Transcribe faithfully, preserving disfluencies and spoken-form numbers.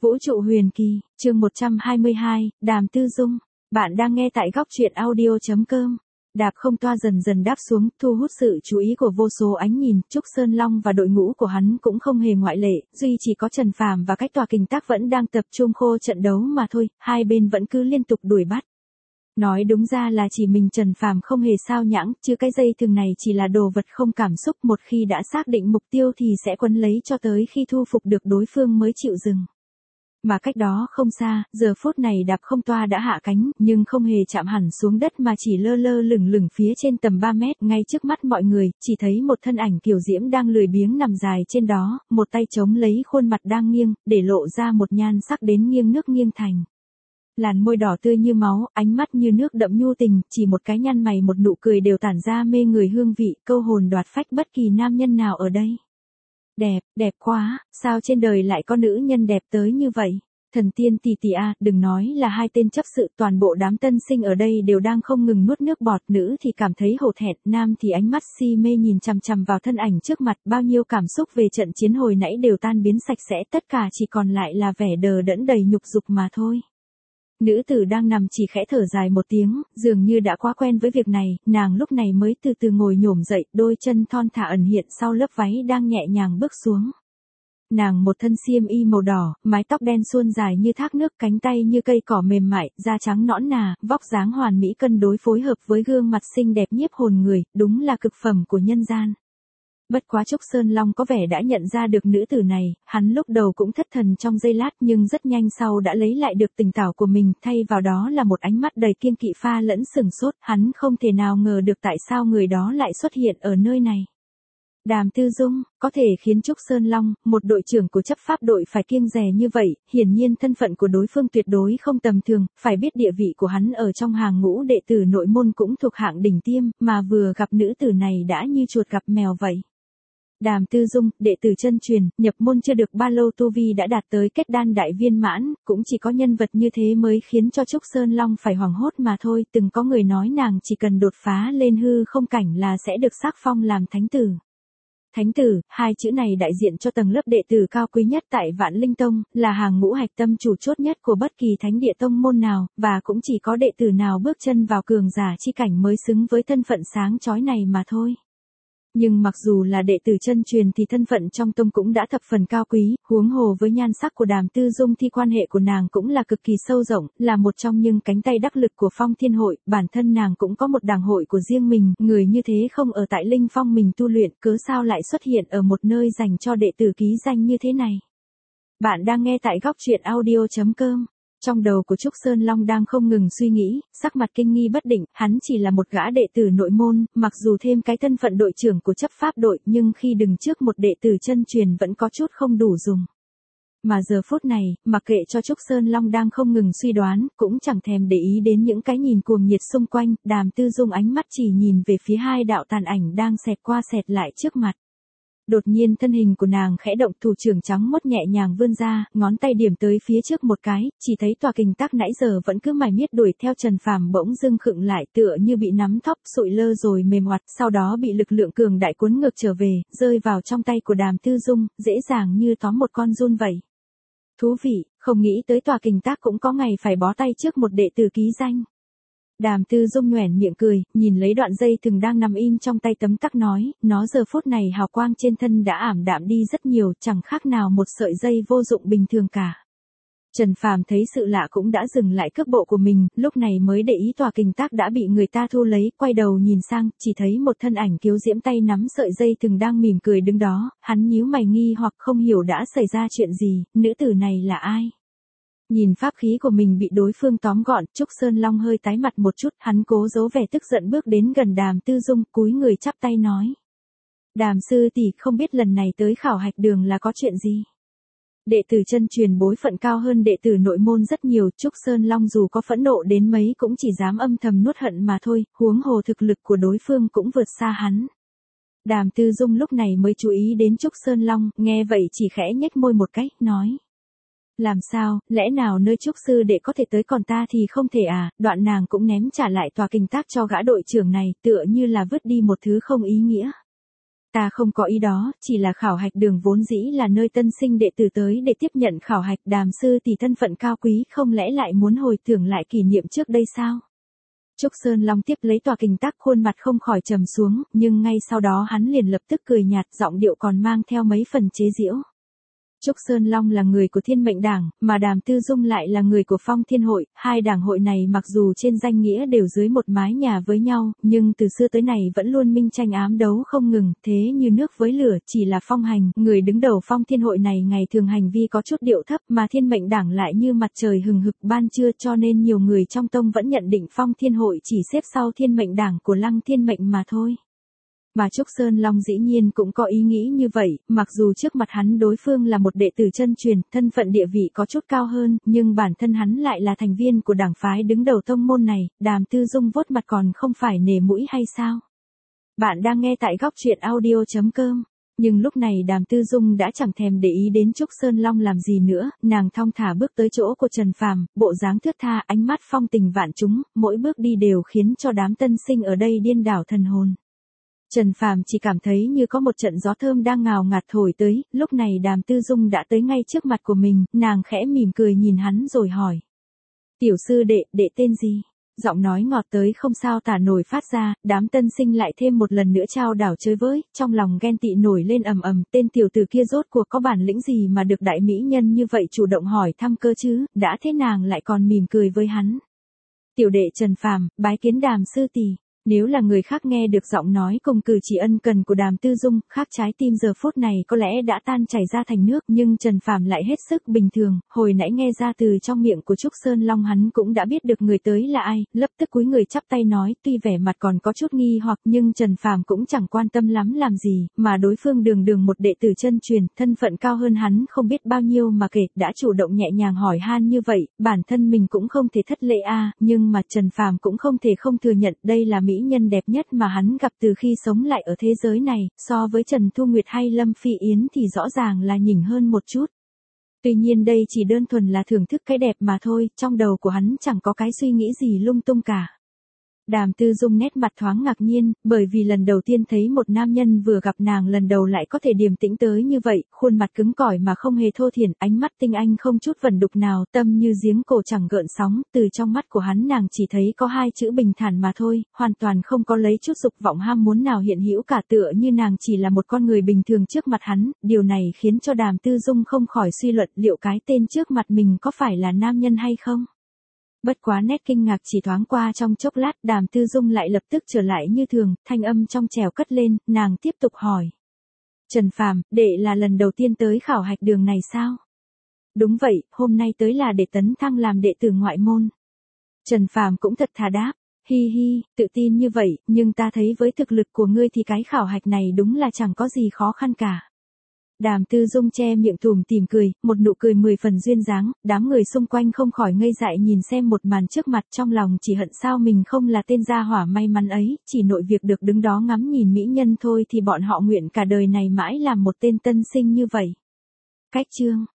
Vũ trụ huyền kỳ, chương một trăm hai mươi hai, Đàm Tư Dung. Bạn đang nghe tại góc truyện audio chấm com. Đạp không toa dần dần đáp xuống, thu hút sự chú ý của vô số ánh nhìn. Trúc Sơn Long và đội ngũ của hắn cũng không hề ngoại lệ, duy chỉ có Trần Phàm và cách tòa kình tác vẫn đang tập trung khô trận đấu mà thôi, hai bên vẫn cứ liên tục đuổi bắt. Nói đúng ra là chỉ mình Trần Phàm không hề sao nhãng, chứ cái dây thừng này chỉ là đồ vật không cảm xúc, một khi đã xác định mục tiêu thì sẽ quấn lấy cho tới khi thu phục được đối phương mới chịu dừng. Mà cách đó không xa, giờ phút này đạp không toa đã hạ cánh, nhưng không hề chạm hẳn xuống đất mà chỉ lơ lơ lửng lửng phía trên tầm ba mét, ngay trước mắt mọi người, chỉ thấy một thân ảnh kiều diễm đang lười biếng nằm dài trên đó, một tay chống lấy khuôn mặt đang nghiêng, để lộ ra một nhan sắc đến nghiêng nước nghiêng thành. Làn môi đỏ tươi như máu, ánh mắt như nước đậm nhu tình, chỉ một cái nhăn mày một nụ cười đều tản ra mê người hương vị, câu hồn đoạt phách bất kỳ nam nhân nào ở đây. Đẹp, đẹp quá, sao trên đời lại có nữ nhân đẹp tới như vậy? Thần tiên tỷ tỷ a, đừng nói là hai tên chấp sự, toàn bộ đám tân sinh ở đây đều đang không ngừng nuốt nước bọt, nữ thì cảm thấy hổ thẹn, nam thì ánh mắt si mê nhìn chằm chằm vào thân ảnh trước mặt, bao nhiêu cảm xúc về trận chiến hồi nãy đều tan biến sạch sẽ, tất cả chỉ còn lại là vẻ đờ đẫn đầy nhục dục mà thôi. Nữ tử đang nằm chỉ khẽ thở dài một tiếng, dường như đã quá quen với việc này, nàng lúc này mới từ từ ngồi nhổm dậy, đôi chân thon thả ẩn hiện sau lớp váy đang nhẹ nhàng bước xuống. Nàng một thân xiêm y màu đỏ, mái tóc đen suôn dài như thác nước, cánh tay như cây cỏ mềm mại, da trắng nõn nà, vóc dáng hoàn mỹ cân đối phối hợp với gương mặt xinh đẹp nhiếp hồn người, đúng là cực phẩm của nhân gian. Bất quá Trúc Sơn Long có vẻ đã nhận ra được nữ tử này, hắn lúc đầu cũng thất thần trong giây lát nhưng rất nhanh sau đã lấy lại được tỉnh táo của mình, thay vào đó là một ánh mắt đầy kiêng kỵ pha lẫn sửng sốt, hắn không thể nào ngờ được tại sao người đó lại xuất hiện ở nơi này. Đàm Tư Dung, có thể khiến Trúc Sơn Long, một đội trưởng của chấp pháp đội phải kiêng dè như vậy, hiển nhiên thân phận của đối phương tuyệt đối không tầm thường, phải biết địa vị của hắn ở trong hàng ngũ đệ tử nội môn cũng thuộc hạng đỉnh tiêm, mà vừa gặp nữ tử này đã như chuột gặp mèo vậy. Đàm Tư Dung, đệ tử chân truyền, nhập môn chưa được bao lâu tu vi đã đạt tới kết đan đại viên mãn, cũng chỉ có nhân vật như thế mới khiến cho Trúc Sơn Long phải hoảng hốt mà thôi, từng có người nói nàng chỉ cần đột phá lên hư không cảnh là sẽ được sắc phong làm thánh tử. Thánh tử, hai chữ này đại diện cho tầng lớp đệ tử cao quý nhất tại Vạn Linh Tông, là hàng ngũ hạch tâm chủ chốt nhất của bất kỳ thánh địa tông môn nào, và cũng chỉ có đệ tử nào bước chân vào cường giả chi cảnh mới xứng với thân phận sáng chói này mà thôi. Nhưng mặc dù là đệ tử chân truyền thì thân phận trong tông cũng đã thập phần cao quý, huống hồ với nhan sắc của Đàm Tư Dung thì quan hệ của nàng cũng là cực kỳ sâu rộng, là một trong những cánh tay đắc lực của Phong Thiên Hội, bản thân nàng cũng có một đảng hội của riêng mình, người như thế không ở tại Linh Phong mình tu luyện, cớ sao lại xuất hiện ở một nơi dành cho đệ tử ký danh như thế này. Bạn đang nghe tại góc truyện audio chấm com. Trong đầu của Trúc Sơn Long đang không ngừng suy nghĩ, sắc mặt kinh nghi bất định, hắn chỉ là một gã đệ tử nội môn, mặc dù thêm cái thân phận đội trưởng của chấp pháp đội, nhưng khi đứng trước một đệ tử chân truyền vẫn có chút không đủ dùng. Mà giờ phút này, mặc kệ cho Trúc Sơn Long đang không ngừng suy đoán, cũng chẳng thèm để ý đến những cái nhìn cuồng nhiệt xung quanh, Đàm Tư Dung ánh mắt chỉ nhìn về phía hai đạo tàn ảnh đang xẹt qua xẹt lại trước mặt. Đột nhiên thân hình của nàng khẽ động, thủ trưởng trắng mốt nhẹ nhàng vươn ra, ngón tay điểm tới phía trước một cái, chỉ thấy tòa kình tác nãy giờ vẫn cứ mải miết đuổi theo Trần Phàm bỗng dưng khựng lại, tựa như bị nắm thóp, sụi lơ rồi mềm oặt, sau đó bị lực lượng cường đại cuốn ngược trở về, rơi vào trong tay của Đàm Tư Dung, dễ dàng như tóm một con giun vậy. Thú vị, không nghĩ tới tòa kình tác cũng có ngày phải bó tay trước một đệ tử ký danh. Đàm Tư Dung nhoẻn miệng cười, nhìn lấy đoạn dây thừng đang nằm im trong tay tấm tắc nói, nó giờ phút này hào quang trên thân đã ảm đạm đi rất nhiều, chẳng khác nào một sợi dây vô dụng bình thường cả. Trần Phàm thấy sự lạ cũng đã dừng lại cước bộ của mình, lúc này mới để ý tòa kình tác đã bị người ta thu lấy, quay đầu nhìn sang, chỉ thấy một thân ảnh kiếu diễm tay nắm sợi dây thừng đang mỉm cười đứng đó, hắn nhíu mày nghi hoặc không hiểu đã xảy ra chuyện gì, nữ tử này là ai? Nhìn pháp khí của mình bị đối phương tóm gọn, Trúc Sơn Long hơi tái mặt một chút, hắn cố giấu vẻ tức giận bước đến gần Đàm Tư Dung, cúi người chắp tay nói. Đàm sư tỷ, không biết lần này tới khảo hạch đường là có chuyện gì? Đệ tử chân truyền bối phận cao hơn đệ tử nội môn rất nhiều, Trúc Sơn Long dù có phẫn nộ đến mấy cũng chỉ dám âm thầm nuốt hận mà thôi, huống hồ thực lực của đối phương cũng vượt xa hắn. Đàm Tư Dung lúc này mới chú ý đến Trúc Sơn Long, nghe vậy chỉ khẽ nhếch môi một cái, nói. Làm sao, lẽ nào nơi Trúc sư đệ có thể tới còn ta thì không thể à, đoạn nàng cũng ném trả lại tòa kình tác cho gã đội trưởng này, tựa như là vứt đi một thứ không ý nghĩa. Ta không có ý đó, chỉ là khảo hạch đường vốn dĩ là nơi tân sinh đệ tử tới để tiếp nhận khảo hạch, Đàm sư tỷ thân phận cao quý, không lẽ lại muốn hồi tưởng lại kỷ niệm trước đây sao? Trúc Sơn Long tiếp lấy tòa kình tác, khuôn mặt không khỏi trầm xuống, nhưng ngay sau đó hắn liền lập tức cười nhạt, giọng điệu còn mang theo mấy phần chế giễu. Trúc Sơn Long là người của Thiên Mệnh Đảng, mà Đàm Tư Dung lại là người của Phong Thiên Hội, hai đảng hội này mặc dù trên danh nghĩa đều dưới một mái nhà với nhau, nhưng từ xưa tới nay vẫn luôn minh tranh ám đấu không ngừng, thế như nước với lửa, chỉ là Phong Hành, người đứng đầu Phong Thiên Hội này ngày thường hành vi có chút điệu thấp, mà Thiên Mệnh Đảng lại như mặt trời hừng hực ban trưa, cho nên nhiều người trong tông vẫn nhận định Phong Thiên Hội chỉ xếp sau Thiên Mệnh Đảng của Lăng Thiên Mệnh mà thôi. Mà Trúc Sơn Long dĩ nhiên cũng có ý nghĩ như vậy, mặc dù trước mặt hắn đối phương là một đệ tử chân truyền, thân phận địa vị có chút cao hơn, nhưng bản thân hắn lại là thành viên của đảng phái đứng đầu tông môn này, Đàm Tư Dung vuốt mặt còn không phải nể mũi hay sao? Bạn đang nghe tại góc truyện audio chấm com. Nhưng lúc này Đàm Tư Dung đã chẳng thèm để ý đến Trúc Sơn Long làm gì nữa, nàng thong thả bước tới chỗ của Trần Phàm, bộ dáng thướt tha, ánh mắt phong tình vạn trúng, mỗi bước đi đều khiến cho đám tân sinh ở đây điên đảo thần hồn. Trần Phàm chỉ cảm thấy như có một trận gió thơm đang ngào ngạt thổi tới, lúc này Đàm Tư Dung đã tới ngay trước mặt của mình, nàng khẽ mỉm cười nhìn hắn rồi hỏi. Tiểu sư đệ, đệ tên gì? Giọng nói ngọt tới không sao tả nổi phát ra, đám tân sinh lại thêm một lần nữa trao đảo chơi với, trong lòng ghen tị nổi lên ầm ầm, tên tiểu tử kia rốt cuộc có bản lĩnh gì mà được đại mỹ nhân như vậy chủ động hỏi thăm cơ chứ, đã thế nàng lại còn mỉm cười với hắn. Tiểu đệ Trần Phàm, bái kiến Đàm sư tỷ. Nếu là người khác nghe được giọng nói cùng cử chỉ ân cần của Đàm Tư Dung, khác trái tim giờ phút này có lẽ đã tan chảy ra thành nước, nhưng Trần Phàm lại hết sức bình thường, hồi nãy nghe ra từ trong miệng của Trúc Sơn Long hắn cũng đã biết được người tới là ai, lập tức cúi người chắp tay nói, tuy vẻ mặt còn có chút nghi hoặc nhưng Trần Phàm cũng chẳng quan tâm lắm làm gì, mà đối phương đường đường một đệ tử chân truyền, thân phận cao hơn hắn không biết bao nhiêu mà kể, đã chủ động nhẹ nhàng hỏi han như vậy, bản thân mình cũng không thể thất lễ a, nhưng mà Trần Phàm cũng không thể không thừa nhận đây là mỹ nhân đẹp nhất mà hắn gặp từ khi sống lại ở thế giới này, so với Trần Thu Nguyệt hay Lâm Phi Yến thì rõ ràng là nhỉnh hơn một chút. Tuy nhiên đây chỉ đơn thuần là thưởng thức cái đẹp mà thôi, trong đầu của hắn chẳng có cái suy nghĩ gì lung tung cả. Đàm Tư Dung nét mặt thoáng ngạc nhiên, bởi vì lần đầu tiên thấy một nam nhân vừa gặp nàng lần đầu lại có thể điềm tĩnh tới như vậy, khuôn mặt cứng cỏi mà không hề thô thiển, ánh mắt tinh anh không chút vẩn đục nào, tâm như giếng cổ chẳng gợn sóng, từ trong mắt của hắn nàng chỉ thấy có hai chữ bình thản mà thôi, hoàn toàn không có lấy chút dục vọng ham muốn nào hiện hữu cả, tựa như nàng chỉ là một con người bình thường trước mặt hắn, điều này khiến cho Đàm Tư Dung không khỏi suy luận liệu cái tên trước mặt mình có phải là nam nhân hay không. Bất quá nét kinh ngạc chỉ thoáng qua trong chốc lát, Đàm Tư Dung lại lập tức trở lại như thường, thanh âm trong trẻo cất lên, nàng tiếp tục hỏi. Trần Phàm, đệ là lần đầu tiên tới khảo hạch đường này sao? Đúng vậy, hôm nay tới là để tấn thăng làm đệ tử ngoại môn. Trần Phàm cũng thật thà đáp, hi hi, tự tin như vậy, nhưng ta thấy với thực lực của ngươi thì cái khảo hạch này đúng là chẳng có gì khó khăn cả. Đàm Tư Dung che miệng tủm tỉm cười, một nụ cười mười phần duyên dáng, đám người xung quanh không khỏi ngây dại nhìn xem một màn trước mặt, trong lòng chỉ hận sao mình không là tên gia hỏa may mắn ấy, chỉ nội việc được đứng đó ngắm nhìn mỹ nhân thôi thì bọn họ nguyện cả đời này mãi làm một tên tân sinh như vậy. Cách chương